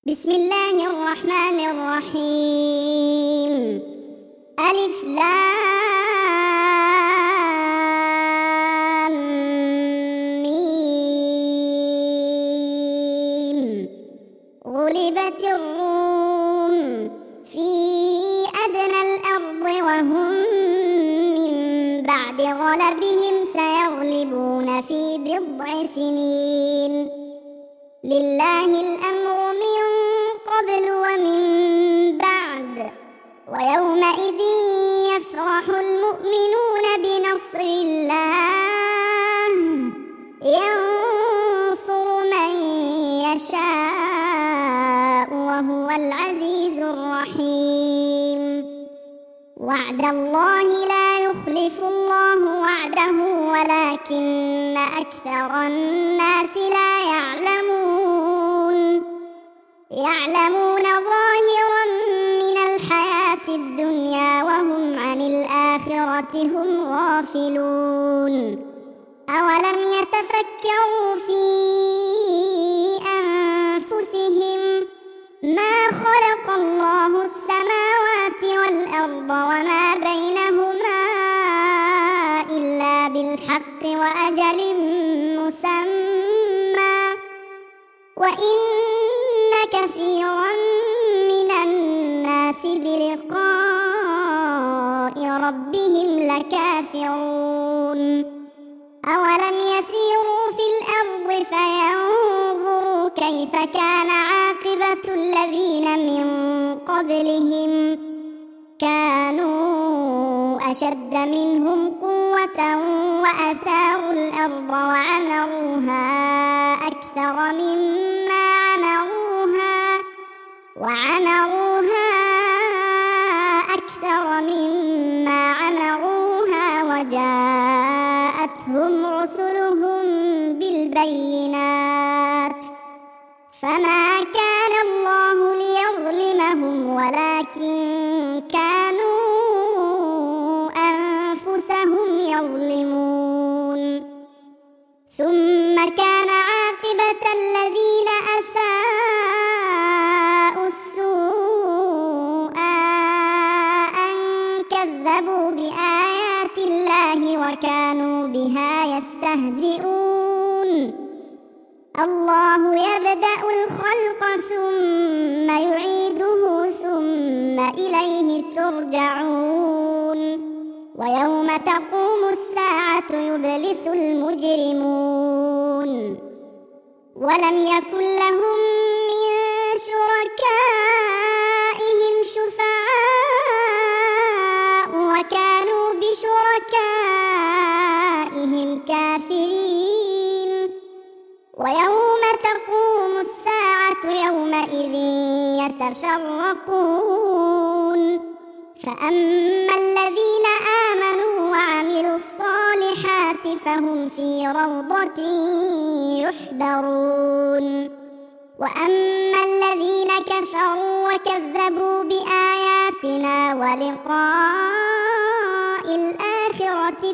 بسم الله الرحمن الرحيم. ألف لام ميم. غلبت الروم في أدنى الأرض وهم من بعد غلبهم سيغلبون في بضع سنين. لله الأمر من قبل ومن بعد، ويومئذ يفرح المؤمنون بنصر الله ينصر من يشاء وهو العزيز الرحيم. وعد الله لا يخلف الله وعده ولكن أكثر الناس لا يعلمون ظاهرا من الحياة الدنيا وهم عن الآخرة هم غافلون. أولم يتفكروا في أنفسهم ما خلق الله السماوات والأرض وما بينهما إلا بالحق وأجل مسمى، وإن كثيرا من الناس بلقاء ربهم لكافرون. أولم يسيروا في الأرض فينظروا كيف كان عاقبة الذين من قبلهم كانوا أشد منهم قوة وأثاروا الأرض وعمروها أكثر مما عمروها وجاءتهم رسلهم بالبينات فما كان الله ليظلمهم ولكن كانوا أنفسهم يظلمون. ثم كان عاقبة الذين أساءوا السوء أن كذبوا بآيات الله وكانوا بها يستهزئون. الله يبدأ الخلق ثم يعيده ثم إليه ترجعون. ويوم تقوم الساعة يبلس المجرمون ولم يكن لهم من شركائهم شفعاء وكانوا بشركائهم كافرين. ويوم تقوم الساعة يومئذ يتفرقون، فأما الذين آمنوا وعملوا الصالحات فهم في روضة يحبرون. وأما الذين كفروا وكذبوا بآياتنا ولقاء الآخرة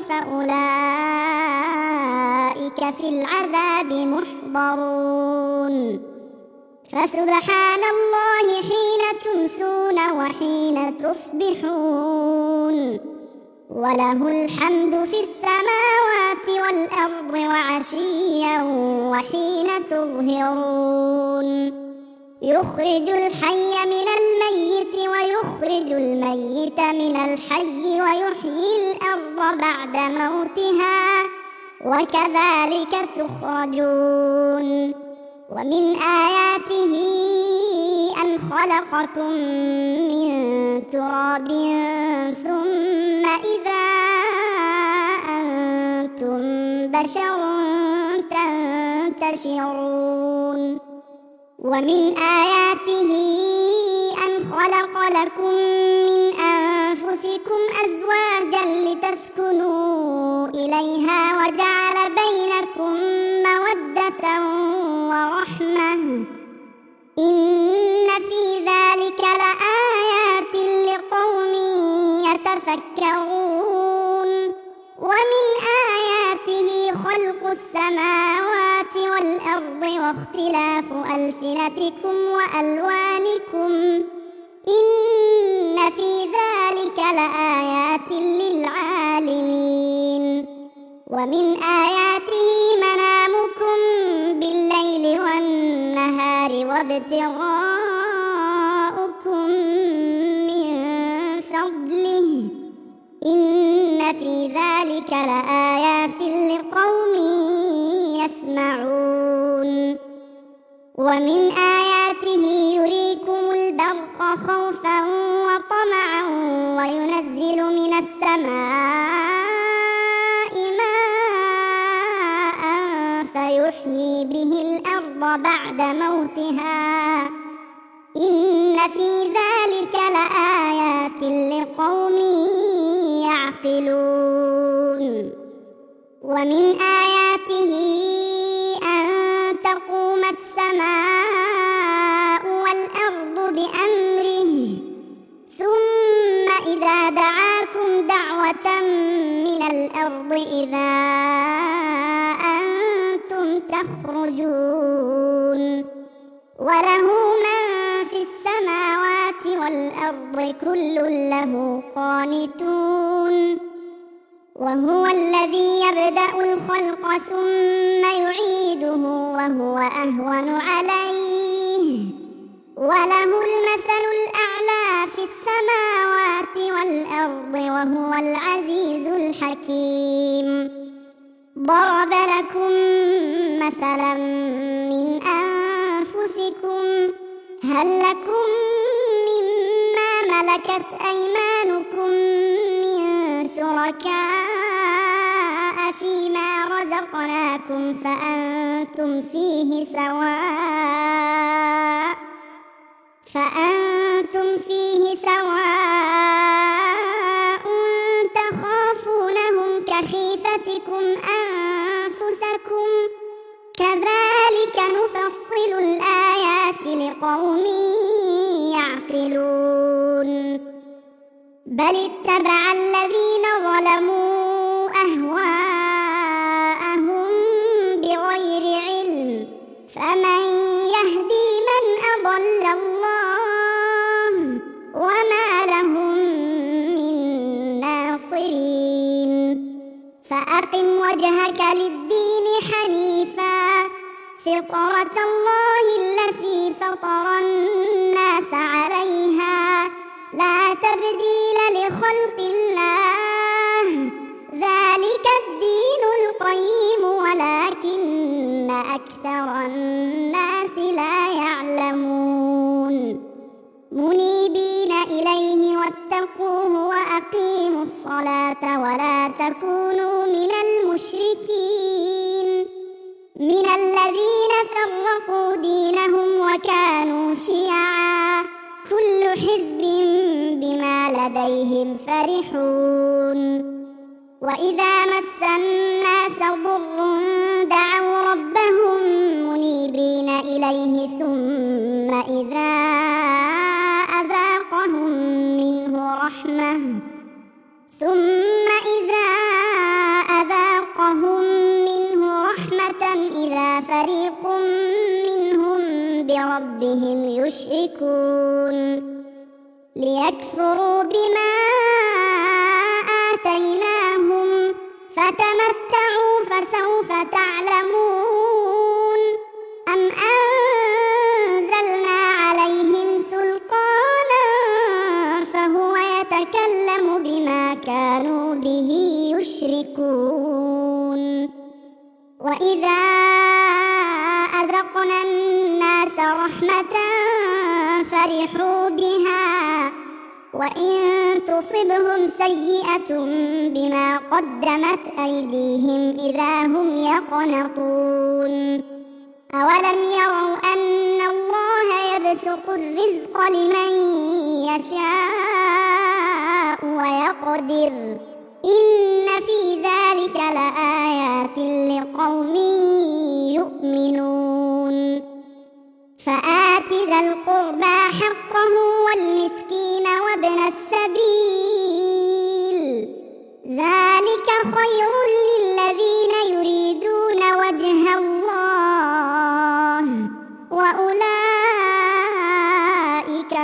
فأولئك في العذاب محضرون. فسبحان الله حين تمسون وحين تصبحون، وله الحمد في السماوات والأرض وعشيا وحين تظهرون. يخرج الحي من الميت ويخرج الميت من الحي ويحيي الأرض بعد موتها وكذلك تخرجون. ومن آياته أن خلقكم من تراب ثم إذا أنتم بشر تنتشرون. ومن آياته أن خلق لكم من أنفسكم أزواجا لتسكنوا إليها وجعل بينكم مودة ورحمة إن في ذلك لآيات لقوم يتفكرون. ومن آياته خلق السماوات والأرض واختلاف ألسنتكم وألوانكم إن في ذلك لآيات للعالمين ومن آياته منامكم بالليل والنهار وابتغاؤكم من فضله إن في ذلك لآيات لقوم يسمعون ومن آياته يريكم البرق خوفا وطمعا وينزل من السماء ماء فيحيي به الأرض بعد موتها إن في ذلك لآيات لقوم يعقلون ومن آياته أن تقوم السماء والأرض بأمره ثم إذا دعاكم دعوة من الأرض إذا أنتم تخرجون وله من في السماوات والأرض كل له قانتون وهو الذي يبدأ الخلق ثم يعيده وهو أهون عليه وله المثل الأعلى في السماوات والأرض وهو العزيز الحكيم ضرب لكم مثلا من أنفسكم هل لكم مما ملكت أيمانكم من شركاء فيما رزقناكم فأنتم فيه سواء تخافونهم كخيفتكم أنفسكم كذلك نفصل الآيات لقوم يعقلون بل اتبع الذين ظلموا أهواءهم بغير علم فمن يهدي من أضل الله وما لهم من ناصرين فأقم وجهك للدين حنيفا فطرة الله التي فطر الناس عليها لا تبديل لخلق الله ذلك الدين القيم ولكن أكثر الناس لا يعلمون منيبين إليه واتقوه وأقيموا الصلاة ولا تكونوا من المشركين من الذين فرقوا دينهم وكانوا شيعا كل حزب بما لديهم فرحون وإذا مس الناس ضر دعوا ربهم منيبين إليه ثم إذا أذاقهم منه رحمة إذا فريق منهم بربهم يشركون ليكفروا بما آتيناهم فتمتعوا فسوف تعلمون أم أنزلنا عليهم سلطانا فهو يتكلم بما كانوا به يشركون وإذا أذقنا الناس رحمة فرحوا بها وإن تصبهم سيئة بما قدمت أيديهم إذا هم يقنطون أولم يروا أن الله يبسط الرزق لمن يشاء ويقدر إن في ذلك لآيات لقوم يؤمنون فآت ذا القربى حقه والمسكين وابن السبيل ذلك خير للذين يريدون وجه الله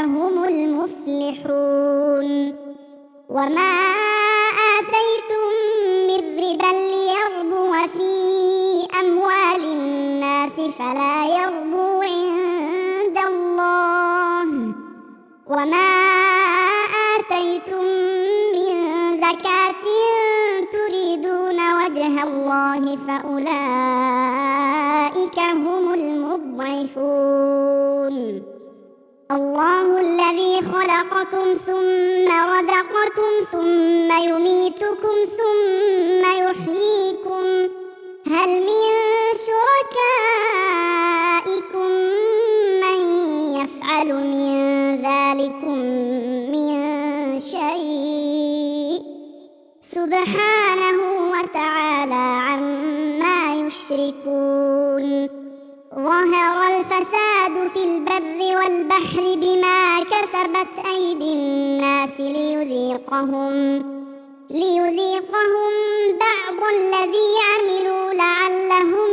هم المفلحون وما آتيتم من ربا ليربو في أموال الناس فلا يربو عند الله وما آتيتم من زكاة تريدون وجه الله فأولئك هم المضعفون الله الذي خلقكم ثم رزقكم ثم يميتكم ثم يحييكم هل من شركائكم من يفعل من ذلكم من شيء سبحانه وتعالى عما يشركون ظهر الفساد في البر والبحر بما كسبت أيدي الناس ليذيقهم بعض الذي عملوا لعلهم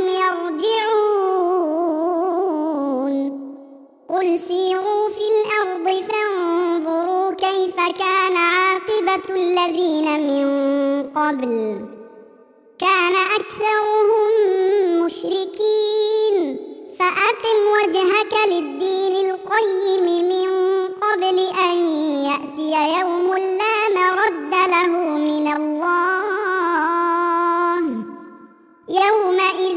يرجعون قل سيروا في الأرض فانظروا كيف كان عاقبة الذين من قبل كان أكثرهم مشركين فأقم وجهك للدين القيم من قبل أن يأتي يوم لا مرد له من الله يومئذ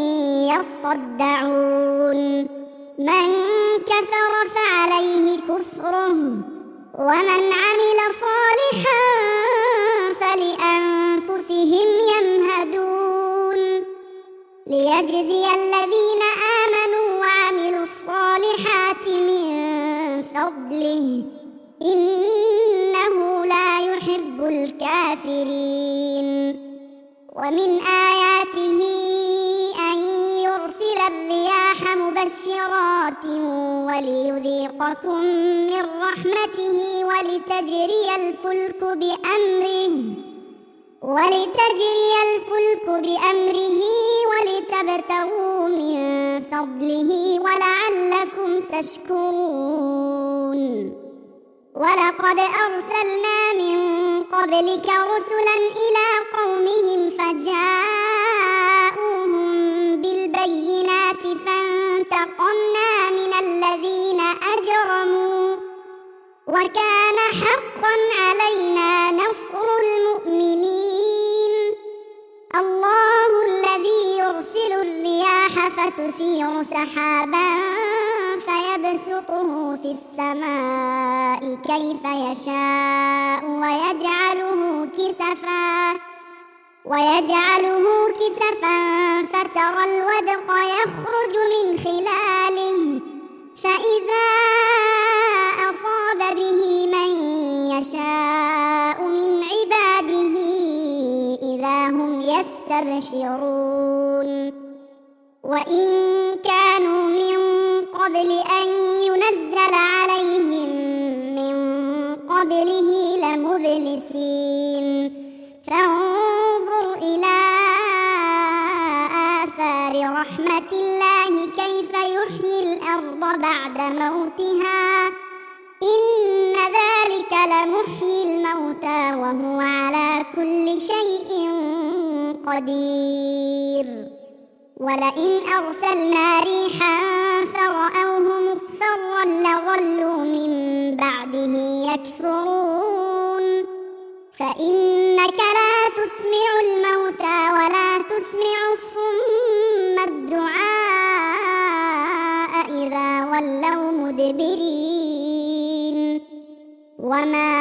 يصدعون من كفر فعليه كفره ومن عمل صالحا فلأنفسهم يمهدون ليجزي الذين آمنوا وعملوا الصالحات من فضله إنه لا يحب الكافرين ومن آياته أن يرسل الرياح مبشرات وليذيقكم من رحمته ولتجري الفلك بأمره ولتبتغوا من فضله ولعلكم تشكرون ولقد أرسلنا من قبلك رسلا إلى قومهم فجاءوهم بالبينات فانتقمنا من الذين أجرموا وكان حقا علينا نصر المؤمنين الله الذي يرسل الرياح فتثير سحابا فيبسطه في السماء كيف يشاء ويجعله كسفا فترى الودق يخرج من خلاله فإذا أصاب به من يشاء من عباده إذا هم يستبشرون وإن كانوا من قبل أن ينزل عليهم من قبله لمبلسين فانظر إلى آثار رحمة الله كيف يحيي الأرض بعد موتها إن ذلك لمحيي الموتى وهو على كل شيء قدير ولئن أرسلنا ريحا فرأوه مصفرا لظلوا من بعده يكفرون فإنك لا تسمع الموتى ولا تسمع الصم الدعاء إذا ولوا مدبرين وما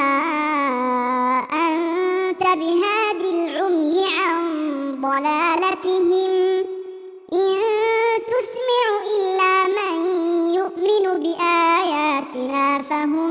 أنت بهادي العمي عن ضلالتهم إن تسمع إلا من يؤمن بآياتنا فهم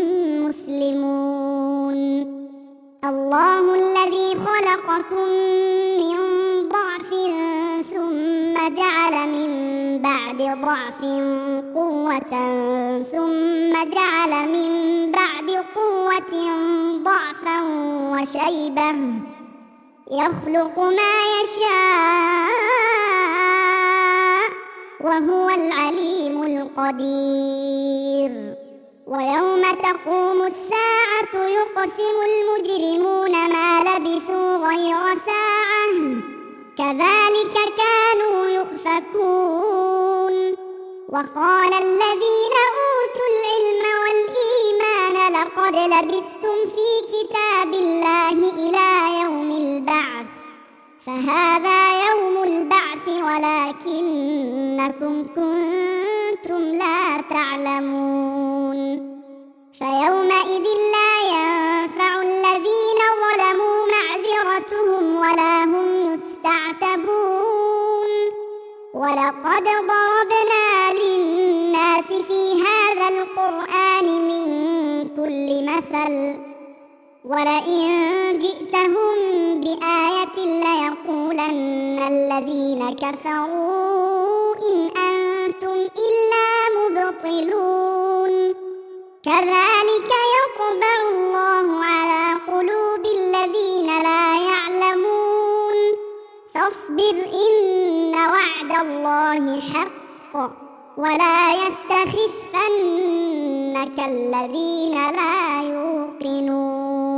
مسلمون الله الذي خلقكم من ضعف ثم جعل من بعد ضعف قوة ثم جعل من بعد قوة ضعفا وشيبة يخلق ما يشاء وهو العليم القدير ويوم تقوم الساعة يقسم المجرمون ما لبثوا غير ساعة كذلك كانوا يؤفكون. وقال الذين أوتوا العلم والإيمان لقد لبثتم في كتاب الله إلى يوم البعث فهذا يوم البعث ولكنكم كنتم لا تعلمون. فيومئذ لا ينفع الذين ظلموا معذرتهم ولا هم يستعتبون. ولقد ضربنا للناس في هذا القرآن من كل مثل ولئن جئتهم بآية ليقولن الذين كفروا إن أنتم إلا مبطلون. كذلك يطبع الله على قلوب الذين لا يعلمون. فاصبر إن وعد الله حق ولا يستخفنك الذين لا يوقنون.